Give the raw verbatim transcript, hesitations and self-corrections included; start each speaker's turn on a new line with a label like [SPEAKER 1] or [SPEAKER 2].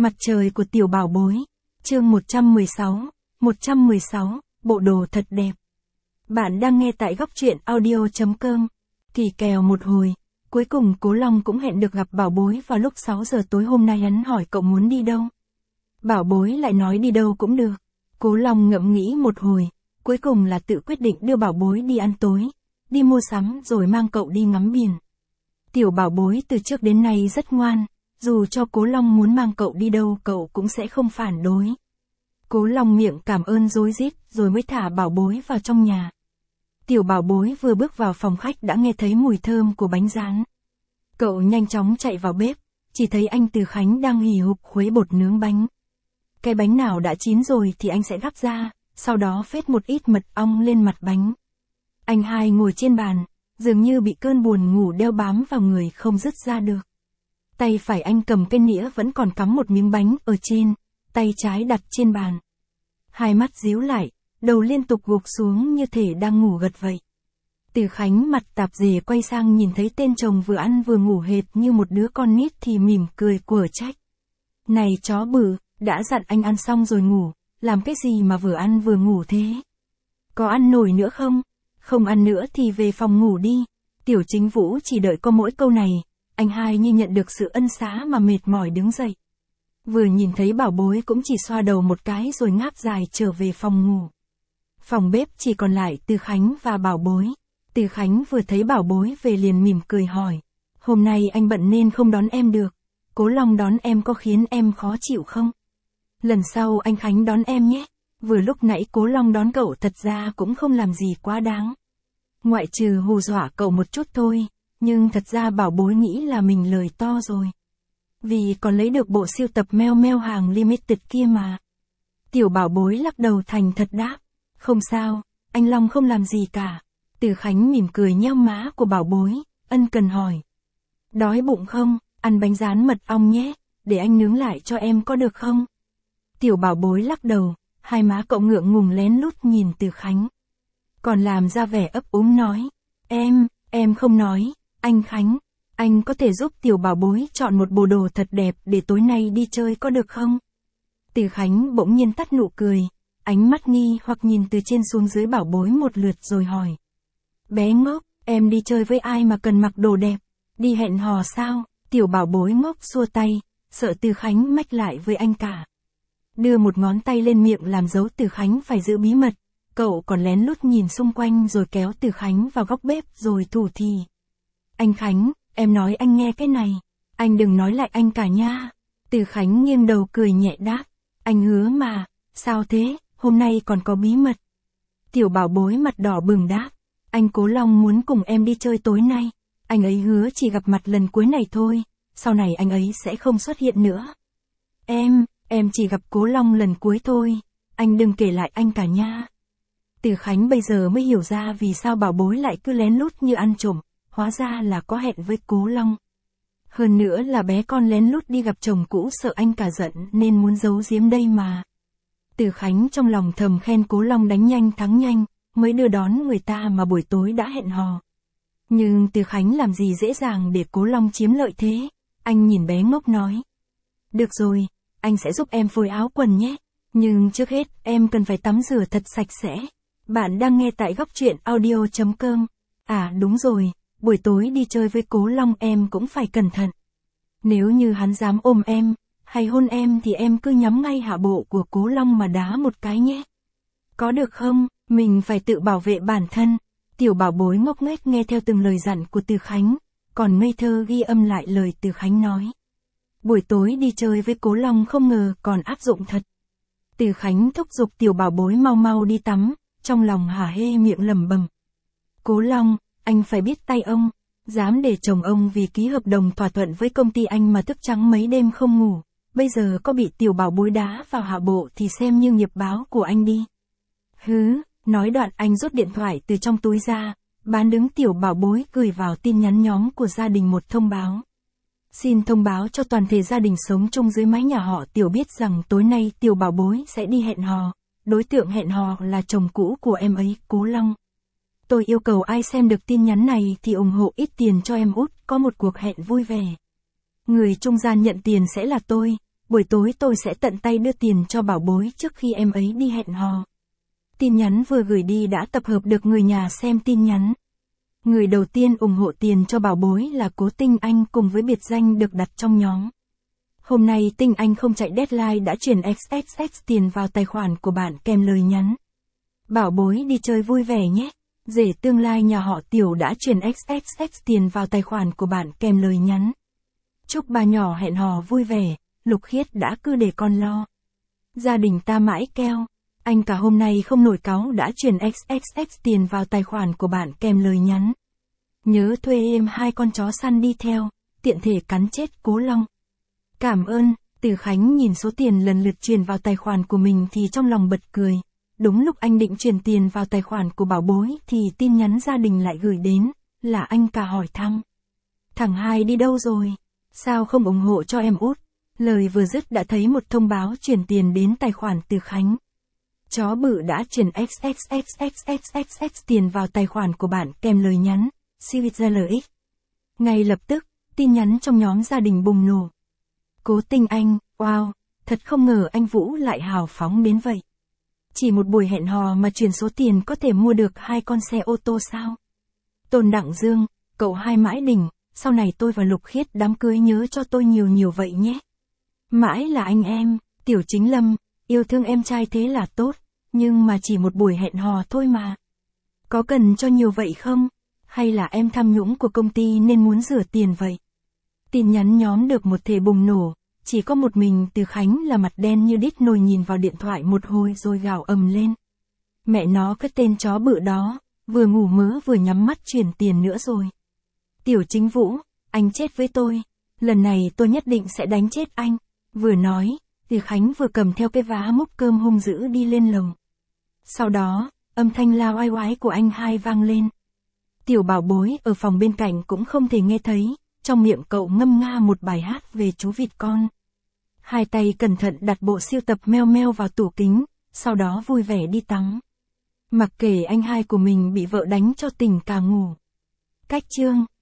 [SPEAKER 1] Mặt trời của tiểu bảo bối. Chương một trăm mười sáu. một trăm mười sáu, bộ đồ thật đẹp. Bạn đang nghe tại góc truyện audio chấm com. Kỳ kèo một hồi, cuối cùng Cố Long cũng hẹn được gặp bảo bối vào lúc sáu giờ tối hôm nay. Hắn hỏi cậu muốn đi đâu. Bảo bối lại nói đi đâu cũng được. Cố Long ngẫm nghĩ một hồi, cuối cùng là tự quyết định đưa bảo bối đi ăn tối, đi mua sắm rồi mang cậu đi ngắm biển. Tiểu bảo bối từ trước đến nay rất ngoan, dù cho Cố Long muốn mang cậu đi đâu cậu cũng sẽ không phản đối. Cố Long miệng cảm ơn rối rít rồi mới thả bảo bối vào trong nhà. Tiểu bảo bối vừa bước vào phòng khách đã nghe thấy mùi thơm của bánh rán. Cậu nhanh chóng chạy vào bếp, chỉ thấy anh Từ Khánh đang hì hục khuấy bột nướng bánh. Cái bánh nào đã chín rồi thì anh sẽ gắp ra, sau đó phết một ít mật ong lên mặt bánh. Anh hai ngồi trên bàn, dường như bị cơn buồn ngủ đeo bám vào người không dứt ra được. Tay phải anh cầm cái nĩa vẫn còn cắm một miếng bánh ở trên, tay trái đặt trên bàn. Hai mắt díu lại, đầu liên tục gục xuống như thể đang ngủ gật vậy. Từ Khánh mặt tạp dề quay sang nhìn thấy tên chồng vừa ăn vừa ngủ hệt như một đứa con nít thì mỉm cười quở trách. Này chó bự, đã dặn anh ăn xong rồi ngủ, làm cái gì mà vừa ăn vừa ngủ thế? Có ăn nổi nữa không? Không ăn nữa thì về phòng ngủ đi. Tiểu Chính Vũ chỉ đợi có mỗi câu này, anh hai như nhận được sự ân xá mà mệt mỏi đứng dậy. Vừa nhìn thấy bảo bối cũng chỉ xoa đầu một cái rồi ngáp dài trở về phòng ngủ. Phòng bếp chỉ còn lại Từ Khánh và bảo bối. Từ Khánh vừa thấy bảo bối về liền mỉm cười hỏi. Hôm nay anh bận nên không đón em được. Cố Long đón em có khiến em khó chịu không? Lần sau anh Khánh đón em nhé. Vừa lúc nãy Cố Long đón cậu thật ra cũng không làm gì quá đáng. Ngoại trừ hù dọa cậu một chút thôi, nhưng thật ra bảo bối nghĩ là mình lời to rồi. Vì còn lấy được bộ siêu tập meo meo hàng limited kia mà. Tiểu bảo bối lắc đầu thành thật đáp. Không sao, anh Long không làm gì cả. Từ Khánh mỉm cười nheo má của bảo bối, ân cần hỏi. Đói bụng không, ăn bánh rán mật ong nhé, để anh nướng lại cho em có được không? Tiểu bảo bối lắc đầu, hai má cậu ngượng ngùng lén lút nhìn Từ Khánh. Còn làm ra vẻ ấp úng nói. Em, em không nói, anh Khánh, anh có thể giúp tiểu bảo bối chọn một bộ đồ thật đẹp để tối nay đi chơi có được không? Từ Khánh bỗng nhiên tắt nụ cười, ánh mắt nghi hoặc nhìn từ trên xuống dưới bảo bối một lượt rồi hỏi. Bé ngốc, em đi chơi với ai mà cần mặc đồ đẹp? Đi hẹn hò sao? Tiểu bảo bối ngốc xua tay, sợ Từ Khánh mách lại với anh cả. Đưa một ngón tay lên miệng làm dấu Từ Khánh phải giữ bí mật. Cậu còn lén lút nhìn xung quanh rồi kéo Từ Khánh vào góc bếp rồi thủ thỉ. Anh Khánh, em nói anh nghe cái này. Anh đừng nói lại anh cả nha. Từ Khánh nghiêng đầu cười nhẹ đáp. Anh hứa mà. Sao thế, hôm nay còn có bí mật. Tiểu bảo bối mặt đỏ bừng đáp. Anh Cố Long muốn cùng em đi chơi tối nay. Anh ấy hứa chỉ gặp mặt lần cuối này thôi. Sau này anh ấy sẽ không xuất hiện nữa. Em, em chỉ gặp Cố Long lần cuối thôi. Anh đừng kể lại anh cả nha. Từ Khánh bây giờ mới hiểu ra vì sao bảo bối lại cứ lén lút như ăn trộm, hóa ra là có hẹn với Cố Long. Hơn nữa là bé con lén lút đi gặp chồng cũ sợ anh cả giận nên muốn giấu giếm đây mà. Từ Khánh trong lòng thầm khen Cố Long đánh nhanh thắng nhanh, mới đưa đón người ta mà buổi tối đã hẹn hò. Nhưng Từ Khánh làm gì dễ dàng để Cố Long chiếm lợi thế, anh nhìn bé ngốc nói. Được rồi, anh sẽ giúp em phối áo quần nhé, nhưng trước hết em cần phải tắm rửa thật sạch sẽ. Bạn đang nghe tại góc truyện audio chấm com. À đúng rồi, buổi tối đi chơi với Cố Long em cũng phải cẩn thận. Nếu như hắn dám ôm em, hay hôn em thì em cứ nhắm ngay hạ bộ của Cố Long mà đá một cái nhé. Có được không, mình phải tự bảo vệ bản thân. Tiểu bảo bối ngốc nghếch nghe theo từng lời dặn của Từ Khánh, còn ngây thơ ghi âm lại lời Từ Khánh nói. Buổi tối đi chơi với Cố Long không ngờ còn áp dụng thật. Từ Khánh thúc giục tiểu bảo bối mau mau đi tắm. Trong lòng hả hê miệng lẩm bẩm. Cố Long, anh phải biết tay ông, dám để chồng ông vì ký hợp đồng thỏa thuận với công ty anh mà thức trắng mấy đêm không ngủ, bây giờ có bị tiểu bảo bối đá vào hạ bộ thì xem như nghiệp báo của anh đi. Hứ, nói đoạn anh rút điện thoại từ trong túi ra, bán đứng tiểu bảo bối gửi vào tin nhắn nhóm của gia đình một thông báo. Xin thông báo cho toàn thể gia đình sống chung dưới mái nhà họ Tiểu biết rằng tối nay tiểu bảo bối sẽ đi hẹn hò. Đối tượng hẹn hò là chồng cũ của em ấy, Cố Long. Tôi yêu cầu ai xem được tin nhắn này thì ủng hộ ít tiền cho em út, có một cuộc hẹn vui vẻ. Người trung gian nhận tiền sẽ là tôi, buổi tối tôi sẽ tận tay đưa tiền cho bảo bối trước khi em ấy đi hẹn hò. Tin nhắn vừa gửi đi đã tập hợp được người nhà xem tin nhắn. Người đầu tiên ủng hộ tiền cho bảo bối là Cố Tinh Anh cùng với biệt danh được đặt trong nhóm. Hôm nay Tinh Anh không chạy deadline đã chuyển ích ích ích tiền vào tài khoản của bạn kèm lời nhắn. Bảo bối đi chơi vui vẻ nhé. Rể tương lai nhà họ Tiểu đã chuyển ích ích ích tiền vào tài khoản của bạn kèm lời nhắn. Chúc bà nhỏ hẹn hò vui vẻ, Lục Khiết đã cứ để con lo. Gia đình ta mãi keo. Anh cả hôm nay không nổi cáu đã chuyển ích ích ích tiền vào tài khoản của bạn kèm lời nhắn. Nhớ thuê em hai con chó săn đi theo, tiện thể cắn chết Cố Long. Cảm ơn. Từ Khánh nhìn số tiền lần lượt chuyển vào tài khoản của mình thì trong lòng bật cười. Đúng lúc anh định chuyển tiền vào tài khoản của bảo bối thì tin nhắn gia đình lại gửi đến, là anh cả hỏi thăm. Thằng hai đi đâu rồi? Sao không ủng hộ cho em út? Lời vừa dứt đã thấy một thông báo chuyển tiền đến tài khoản Từ Khánh. Chó bự đã chuyển ích ích ích ích ích ích ích tiền vào tài khoản của bạn kèm lời nhắn, xê vê lờ ích. Ngay lập tức, tin nhắn trong nhóm gia đình bùng nổ. Cố Tinh Anh, wow, thật không ngờ anh Vũ lại hào phóng đến vậy. Chỉ một buổi hẹn hò mà chuyển số tiền có thể mua được hai con xe ô tô sao? Tôn Đặng Dương, cậu hai mãi đỉnh, sau này tôi và Lục Khiết đám cưới nhớ cho tôi nhiều nhiều vậy nhé. Mãi là anh em, Tiểu Chính Lâm, yêu thương em trai thế là tốt, nhưng mà chỉ một buổi hẹn hò thôi mà. Có cần cho nhiều vậy không? Hay là em tham nhũng của công ty nên muốn rửa tiền vậy? Tin nhắn nhóm được một thể bùng nổ, chỉ có một mình Từ Khánh là mặt đen như đít nồi nhìn vào điện thoại một hồi rồi gào ầm lên. Mẹ nó cái tên chó bự đó, vừa ngủ mớ vừa nhắm mắt chuyển tiền nữa rồi. Tiểu Chính Vũ, anh chết với tôi, lần này tôi nhất định sẽ đánh chết anh. Vừa nói, Từ Khánh vừa cầm theo cái vá múc cơm hung dữ đi lên lầu. Sau đó, âm thanh lao oai oái của anh hai vang lên. Tiểu bảo bối ở phòng bên cạnh cũng không thể nghe thấy, trong miệng cậu ngâm nga một bài hát về chú vịt con. Hai tay cẩn thận đặt bộ siêu tập meo meo vào tủ kính, sau đó vui vẻ đi tắm. Mặc kệ anh hai của mình bị vợ đánh cho tỉnh cả ngủ. Cách chương